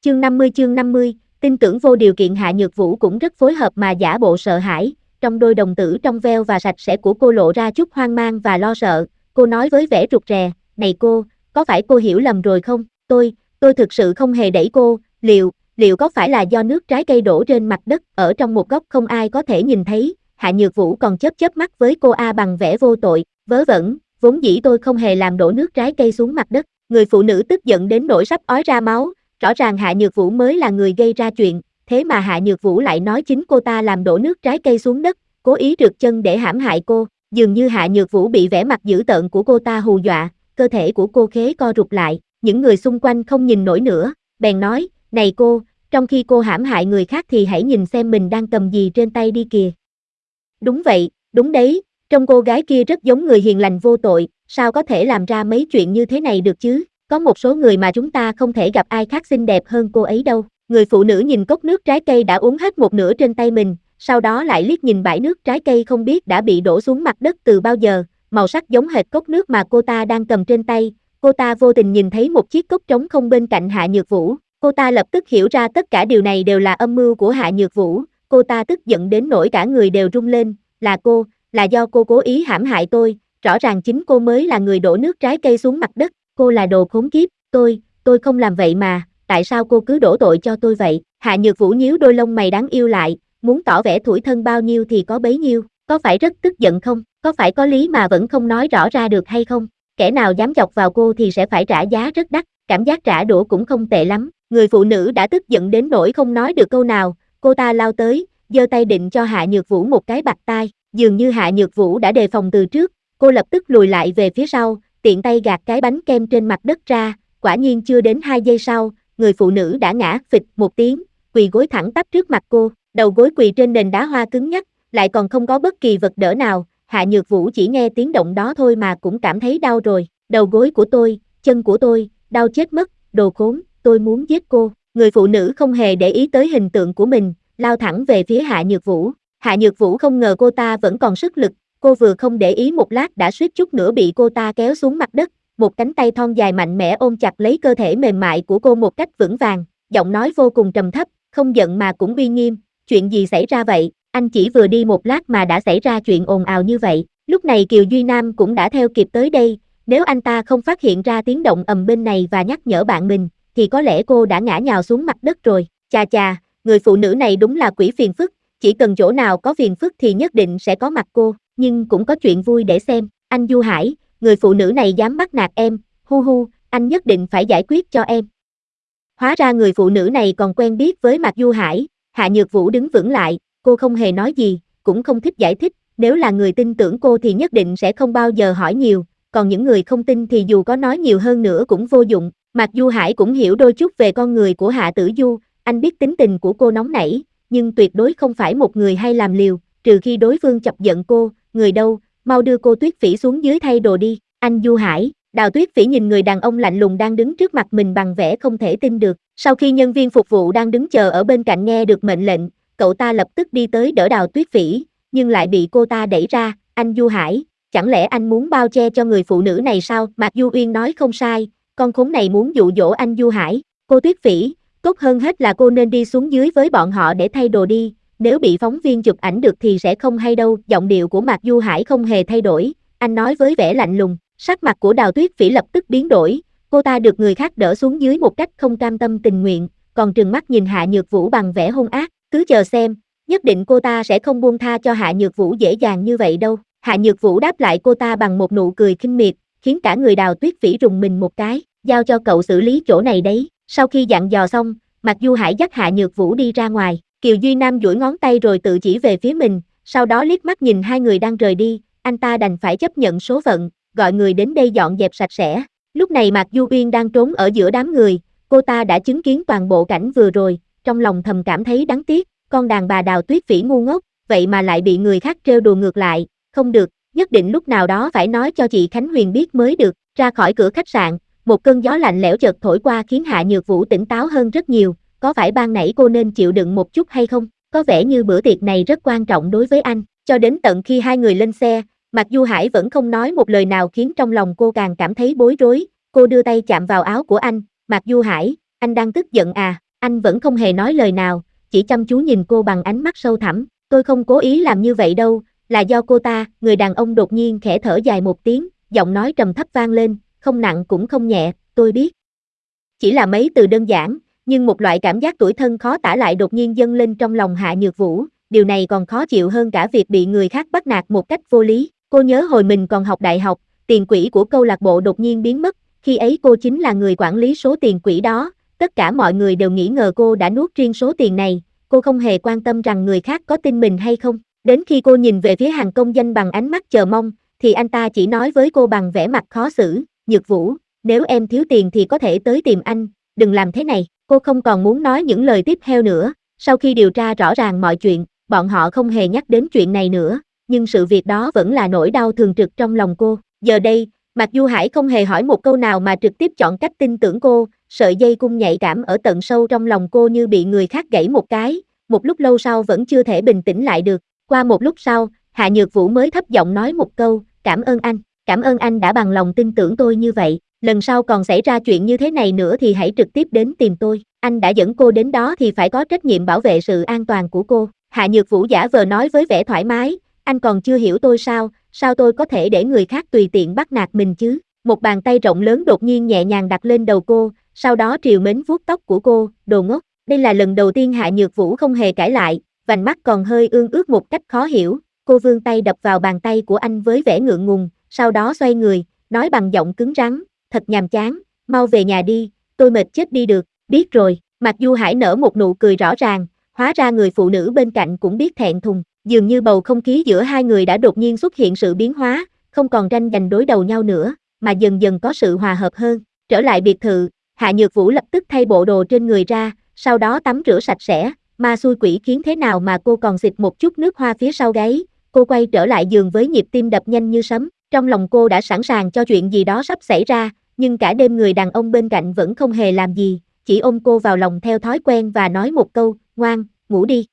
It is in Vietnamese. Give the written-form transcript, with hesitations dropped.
Chương 50, tin tưởng vô điều kiện Hạ Nhược Vũ cũng rất phối hợp mà giả bộ sợ hãi, trong đôi đồng tử trong veo và sạch sẽ của cô lộ ra chút hoang mang và lo sợ, cô nói với vẻ rụt rè, này cô, có phải cô hiểu lầm rồi không, tôi thực sự không hề đẩy cô, liệu có phải là do nước trái cây đổ trên mặt đất ở trong một góc không ai có thể nhìn thấy, Hạ Nhược Vũ còn chớp mắt với cô bằng vẻ vô tội, vớ vẩn, vốn dĩ tôi không hề làm đổ nước trái cây xuống mặt đất, người phụ nữ tức giận đến nỗi sắp ói ra máu. Rõ ràng Hạ Nhược Vũ mới là người gây ra chuyện, thế mà Hạ Nhược Vũ lại nói chính cô ta làm đổ nước trái cây xuống đất, cố ý trượt chân để hãm hại cô, dường như Hạ Nhược Vũ bị vẻ mặt dữ tợn của cô ta hù dọa, cơ thể của cô khế co rụt lại, những người xung quanh không nhìn nổi nữa, bèn nói, này cô, trong khi cô hãm hại người khác thì hãy nhìn xem mình đang cầm gì trên tay đi kìa. Đúng vậy, đúng đấy, trông cô gái kia rất giống người hiền lành vô tội, sao có thể làm ra mấy chuyện như thế này được chứ? Có một số người mà chúng ta không thể gặp ai khác xinh đẹp hơn cô ấy đâu. Người phụ nữ nhìn cốc nước trái cây đã uống hết một nửa trên tay mình, sau đó lại liếc nhìn bãi nước trái cây không biết đã bị đổ xuống mặt đất từ bao giờ, màu sắc giống hệt cốc nước mà cô ta đang cầm trên tay. Cô ta vô tình nhìn thấy một chiếc cốc trống không bên cạnh Hạ Nhược Vũ. Cô ta lập tức hiểu ra tất cả điều này đều là âm mưu của Hạ Nhược Vũ. Cô ta tức giận đến nỗi cả người đều run lên, là do cô cố ý hãm hại tôi, rõ ràng chính cô mới là người đổ nước trái cây xuống mặt đất. Cô là đồ khốn kiếp, tôi không làm vậy mà, tại sao cô cứ đổ tội cho tôi vậy? Hạ Nhược Vũ nhíu đôi lông mày đáng yêu lại, muốn tỏ vẻ tủi thân bao nhiêu thì có bấy nhiêu, có phải rất tức giận không? Có phải có lý mà vẫn không nói rõ ra được hay không? Kẻ nào dám chọc vào cô thì sẽ phải trả giá rất đắt, cảm giác trả đũa cũng không tệ lắm. Người phụ nữ đã tức giận đến nỗi không nói được câu nào, cô ta lao tới, giơ tay định cho Hạ Nhược Vũ một cái bạt tai, dường như Hạ Nhược Vũ đã đề phòng từ trước, cô lập tức lùi lại về phía sau, tiện tay gạt cái bánh kem trên mặt đất ra, quả nhiên chưa đến 2 giây sau, người phụ nữ đã ngã phịch một tiếng, quỳ gối thẳng tắp trước mặt cô, đầu gối quỳ trên nền đá hoa cứng nhắc, lại còn không có bất kỳ vật đỡ nào, Hạ Nhược Vũ chỉ nghe tiếng động đó thôi mà cũng cảm thấy đau rồi, đầu gối của tôi, chân của tôi, đau chết mất, đồ khốn, tôi muốn giết cô, người phụ nữ không hề để ý tới hình tượng của mình, lao thẳng về phía Hạ Nhược Vũ. Hạ Nhược Vũ không ngờ cô ta vẫn còn sức lực, cô vừa không để ý một lát đã suýt chút nữa bị cô ta kéo xuống mặt đất, một cánh tay thon dài mạnh mẽ ôm chặt lấy cơ thể mềm mại của cô một cách vững vàng, giọng nói vô cùng trầm thấp, không giận mà cũng uy nghiêm, chuyện gì xảy ra vậy, anh chỉ vừa đi một lát mà đã xảy ra chuyện ồn ào như vậy, lúc này Kiều Duy Nam cũng đã theo kịp tới đây, nếu anh ta không phát hiện ra tiếng động ầm bên này và nhắc nhở bạn mình, thì có lẽ cô đã ngã nhào xuống mặt đất rồi, chà, người phụ nữ này đúng là quỷ phiền phức, chỉ cần chỗ nào có phiền phức thì nhất định sẽ có mặt cô, nhưng cũng có chuyện vui để xem, anh Du Hải, người phụ nữ này dám bắt nạt em, anh nhất định phải giải quyết cho em. Hóa ra người phụ nữ này còn quen biết với Mạc Du Hải, Hạ Nhược Vũ đứng vững lại, cô không hề nói gì, cũng không thích giải thích, nếu là người tin tưởng cô thì nhất định sẽ không bao giờ hỏi nhiều, còn những người không tin thì dù có nói nhiều hơn nữa cũng vô dụng, Mạc Du Hải cũng hiểu đôi chút về con người của Hạ Tử Du, anh biết tính tình của cô nóng nảy, nhưng tuyệt đối không phải một người hay làm liều, trừ khi đối phương chọc giận cô, người đâu, mau đưa cô Tuyết Phỉ xuống dưới thay đồ đi, anh Du Hải. Đào Tuyết Phỉ nhìn người đàn ông lạnh lùng đang đứng trước mặt mình bằng vẻ không thể tin được, sau khi nhân viên phục vụ đang đứng chờ ở bên cạnh nghe được mệnh lệnh, cậu ta lập tức đi tới đỡ Đào Tuyết Phỉ, nhưng lại bị cô ta đẩy ra, anh Du Hải, chẳng lẽ anh muốn bao che cho người phụ nữ này sao? Mạc Du Uyên nói không sai, con khốn này muốn dụ dỗ anh Du Hải, cô Tuyết Phỉ, tốt hơn hết là cô nên đi xuống dưới với bọn họ để thay đồ đi, nếu bị phóng viên chụp ảnh được thì sẽ không hay đâu, giọng điệu của Mạc Du Hải không hề thay đổi, anh nói với vẻ lạnh lùng, sắc mặt của Đào Tuyết Phỉ lập tức biến đổi, cô ta được người khác đỡ xuống dưới một cách không cam tâm tình nguyện, còn trừng mắt nhìn Hạ Nhược Vũ bằng vẻ hung ác, cứ chờ xem, nhất định cô ta sẽ không buông tha cho Hạ Nhược Vũ dễ dàng như vậy đâu. Hạ Nhược Vũ đáp lại cô ta bằng một nụ cười khinh miệt, khiến cả người Đào Tuyết Phỉ rùng mình một cái, giao cho cậu xử lý chỗ này đấy. Sau khi dặn dò xong, Mạc Du Hải dắt Hạ Nhược Vũ đi ra ngoài, Kiều Duy Nam duỗi ngón tay rồi tự chỉ về phía mình, sau đó liếc mắt nhìn hai người đang rời đi, anh ta đành phải chấp nhận số phận, gọi người đến đây dọn dẹp sạch sẽ. Lúc này Mạc Du Uyên đang trốn ở giữa đám người, cô ta đã chứng kiến toàn bộ cảnh vừa rồi, trong lòng thầm cảm thấy đáng tiếc, con đàn bà Đào Tuyết Phỉ ngu ngốc, vậy mà lại bị người khác trêu đùa ngược lại, không được, nhất định lúc nào đó phải nói cho chị Khánh Huyền biết mới được. Ra khỏi cửa khách sạn, một cơn gió lạnh lẽo chợt thổi qua khiến Hạ Nhược Vũ tỉnh táo hơn rất nhiều, có phải ban nãy cô nên chịu đựng một chút hay không? Có vẻ như bữa tiệc này rất quan trọng đối với anh, cho đến tận khi hai người lên xe, Mạc Du Hải vẫn không nói một lời nào khiến trong lòng cô càng cảm thấy bối rối, cô đưa tay chạm vào áo của anh, Mạc Du Hải, anh đang tức giận à? Anh vẫn không hề nói lời nào, chỉ chăm chú nhìn cô bằng ánh mắt sâu thẳm. Tôi không cố ý làm như vậy đâu, là do cô ta. Người đàn ông đột nhiên khẽ thở dài một tiếng, giọng nói trầm thấp vang lên, không nặng cũng không nhẹ, tôi biết. Chỉ là mấy từ đơn giản, nhưng một loại cảm giác tủi thân khó tả lại đột nhiên dâng lên trong lòng Hạ Nhược Vũ, điều này còn khó chịu hơn cả việc bị người khác bắt nạt một cách vô lý. Cô nhớ hồi mình còn học đại học, tiền quỹ của câu lạc bộ đột nhiên biến mất, khi ấy cô chính là người quản lý số tiền quỹ đó, tất cả mọi người đều nghĩ ngờ cô đã nuốt riêng số tiền này, cô không hề quan tâm rằng người khác có tin mình hay không. Đến khi cô nhìn về phía hàng công danh bằng ánh mắt chờ mong, thì anh ta chỉ nói với cô bằng vẻ mặt khó xử, Nhược Vũ, nếu em thiếu tiền thì có thể tới tìm anh, đừng làm thế này. Cô không còn muốn nói những lời tiếp theo nữa, sau khi điều tra rõ ràng mọi chuyện, bọn họ không hề nhắc đến chuyện này nữa, nhưng sự việc đó vẫn là nỗi đau thường trực trong lòng cô. Giờ đây, Mạc Du Hải không hề hỏi một câu nào mà trực tiếp chọn cách tin tưởng cô, sợi dây cung nhạy cảm ở tận sâu trong lòng cô như bị người khác gãy một cái, một lúc lâu sau vẫn chưa thể bình tĩnh lại được. Qua một lúc sau, Hạ Nhược Vũ mới thấp giọng nói một câu, cảm ơn anh đã bằng lòng tin tưởng tôi như vậy. Lần sau còn xảy ra chuyện như thế này nữa thì hãy trực tiếp đến tìm tôi, anh đã dẫn cô đến đó thì phải có trách nhiệm bảo vệ sự an toàn của cô. Hạ Nhược Vũ giả vờ nói với vẻ thoải mái, anh còn chưa hiểu tôi sao tôi có thể để người khác tùy tiện bắt nạt mình chứ. Một bàn tay rộng lớn đột nhiên nhẹ nhàng đặt lên đầu cô, sau đó trìu mến vuốt tóc của cô, đồ ngốc. Đây là lần đầu tiên Hạ Nhược Vũ không hề cãi lại, vành mắt còn hơi ương ướt một cách khó hiểu, cô vươn tay đập vào bàn tay của anh với vẻ ngượng ngùng, sau đó xoay người, nói bằng giọng cứng rắn, thật nhàm chán, mau về nhà đi, tôi mệt chết đi được, biết rồi. Mạc Du Hải nở một nụ cười rõ ràng, hóa ra người phụ nữ bên cạnh cũng biết thẹn thùng, dường như bầu không khí giữa hai người đã đột nhiên xuất hiện sự biến hóa, không còn tranh giành đối đầu nhau nữa, mà dần dần có sự hòa hợp hơn. Trở lại biệt thự, Hạ Nhược Vũ lập tức thay bộ đồ trên người ra, sau đó tắm rửa sạch sẽ, ma xui quỷ khiến thế nào mà cô còn xịt một chút nước hoa phía sau gáy. Cô quay trở lại giường với nhịp tim đập nhanh như sấm, trong lòng cô đã sẵn sàng cho chuyện gì đó sắp xảy ra, nhưng cả đêm người đàn ông bên cạnh vẫn không hề làm gì, chỉ ôm cô vào lòng theo thói quen và nói một câu, ngoan, ngủ đi.